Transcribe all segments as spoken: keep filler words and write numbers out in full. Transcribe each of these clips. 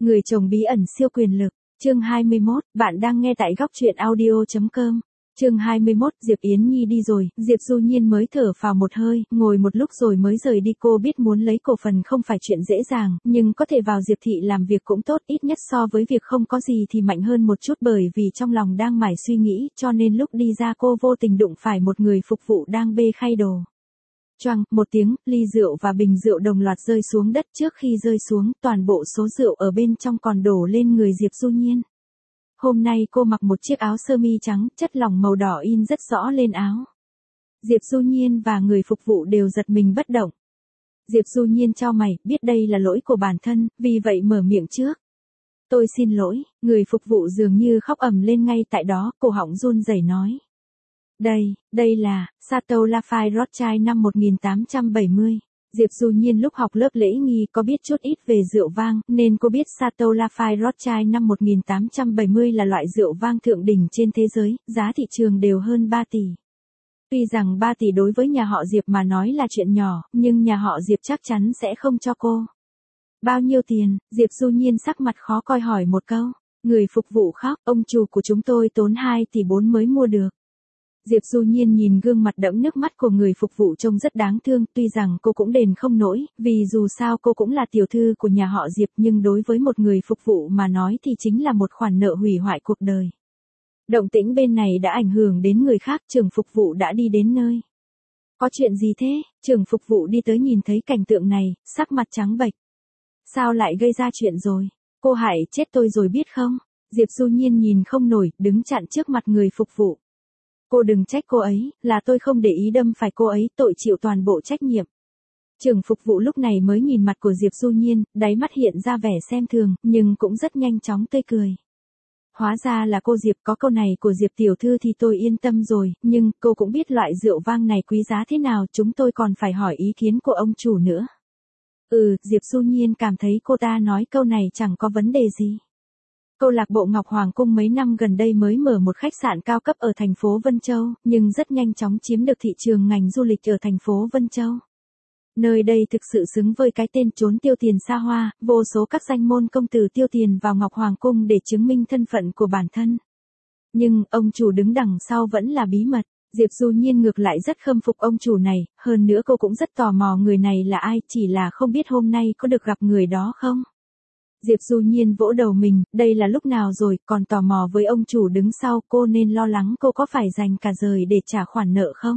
Người chồng bí ẩn siêu quyền lực, chương hai mươi mốt, bạn đang nghe tại góc truyện audio chấm com. Chương hai mươi mốt, Diệp Yến Nhi đi rồi, Diệp Du Nhiên mới thở phào một hơi, ngồi một lúc rồi mới rời đi. Cô biết muốn lấy cổ phần không phải chuyện dễ dàng, nhưng có thể vào Diệp thị làm việc cũng tốt, ít nhất so với việc không có gì thì mạnh hơn một chút, bởi vì trong lòng đang mải suy nghĩ, cho nên lúc đi ra cô vô tình đụng phải một người phục vụ đang bê khay đồ. Choang, một tiếng, ly rượu và bình rượu đồng loạt rơi xuống đất. Trước khi rơi xuống, toàn bộ số rượu ở bên trong còn đổ lên người Diệp Du Nhiên. Hôm nay cô mặc một chiếc áo sơ mi trắng, chất lỏng màu đỏ in rất rõ lên áo. Diệp Du Nhiên và người phục vụ đều giật mình bất động. Diệp Du Nhiên chau mày, biết đây là lỗi của bản thân, vì vậy mở miệng trước. Tôi xin lỗi, người phục vụ dường như khóc ầm lên ngay tại đó, cổ họng run rẩy nói. Đây, đây là, Chateau Lafite Rothschild năm một nghìn tám trăm bảy mươi. Diệp Du Nhiên lúc học lớp lễ nghi có biết chút ít về rượu vang, nên cô biết Chateau Lafite Rothschild năm một nghìn tám trăm bảy mươi là loại rượu vang thượng đỉnh trên thế giới, giá thị trường đều hơn ba tỷ. Tuy rằng ba tỷ đối với nhà họ Diệp mà nói là chuyện nhỏ, nhưng nhà họ Diệp chắc chắn sẽ không cho cô. Bao nhiêu tiền? Diệp Du Nhiên sắc mặt khó coi hỏi một câu. Người phục vụ khóc, ông chủ của chúng tôi tốn hai tỷ bốn mới mua được. Diệp Du Nhiên nhìn gương mặt đẫm nước mắt của người phục vụ trông rất đáng thương, tuy rằng cô cũng đền không nổi, vì dù sao cô cũng là tiểu thư của nhà họ Diệp, nhưng đối với một người phục vụ mà nói thì chính là một khoản nợ hủy hoại cuộc đời. Động tĩnh bên này đã ảnh hưởng đến người khác, trưởng phục vụ đã đi đến nơi. Có chuyện gì thế? Trưởng phục vụ đi tới nhìn thấy cảnh tượng này, sắc mặt trắng bệch. Sao lại gây ra chuyện rồi? Cô hại chết tôi rồi biết không? Diệp Du Nhiên nhìn không nổi, đứng chặn trước mặt người phục vụ. Cô đừng trách cô ấy, là tôi không để ý đâm phải cô ấy, tội chịu toàn bộ trách nhiệm. Trưởng phục vụ lúc này mới nhìn mặt của Diệp Du Nhiên, đáy mắt hiện ra vẻ xem thường, nhưng cũng rất nhanh chóng tươi cười. Hóa ra là cô Diệp, có câu này của Diệp tiểu thư thì tôi yên tâm rồi, nhưng cô cũng biết loại rượu vang này quý giá thế nào, chúng tôi còn phải hỏi ý kiến của ông chủ nữa. Ừ, Diệp Du Nhiên cảm thấy cô ta nói câu này chẳng có vấn đề gì. Câu lạc bộ Ngọc Hoàng Cung mấy năm gần đây mới mở một khách sạn cao cấp ở thành phố Vân Châu, nhưng rất nhanh chóng chiếm được thị trường ngành du lịch ở thành phố Vân Châu. Nơi đây thực sự xứng với cái tên trốn tiêu tiền xa hoa, vô số các danh môn công tử tiêu tiền vào Ngọc Hoàng Cung để chứng minh thân phận của bản thân. Nhưng, ông chủ đứng đằng sau vẫn là bí mật. Diệp Du Nhiên ngược lại rất khâm phục ông chủ này, hơn nữa cô cũng rất tò mò người này là ai, chỉ là không biết hôm nay có được gặp người đó không. Diệp Du Nhiên vỗ đầu mình, đây là lúc nào rồi, còn tò mò với ông chủ đứng sau, cô nên lo lắng cô có phải dành cả đời để trả khoản nợ không?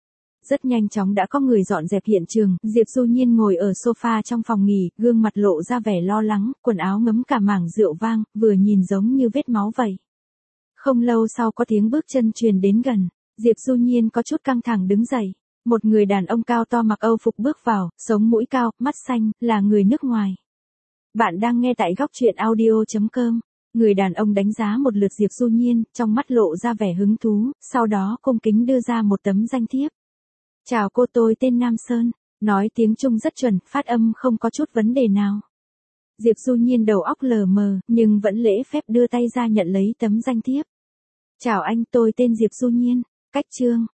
Rất nhanh chóng đã có người dọn dẹp hiện trường, Diệp Du Nhiên ngồi ở sofa trong phòng nghỉ, gương mặt lộ ra vẻ lo lắng, quần áo ngấm cả mảng rượu vang, vừa nhìn giống như vết máu vậy. Không lâu sau có tiếng bước chân truyền đến gần, Diệp Du Nhiên có chút căng thẳng đứng dậy. Một người đàn ông cao to mặc Âu phục bước vào, sống mũi cao, mắt xanh, là người nước ngoài. Bạn đang nghe tại góc truyện audio chấm com. Người đàn ông đánh giá một lượt Diệp Du Nhiên, trong mắt lộ ra vẻ hứng thú, sau đó cung kính đưa ra một tấm danh thiếp. Chào cô, tôi tên Nam Sơn, nói tiếng Trung rất chuẩn, phát âm không có chút vấn đề nào. Diệp Du Nhiên đầu óc lờ mờ, nhưng vẫn lễ phép đưa tay ra nhận lấy tấm danh thiếp. Chào anh, tôi tên Diệp Du Nhiên, cách chương.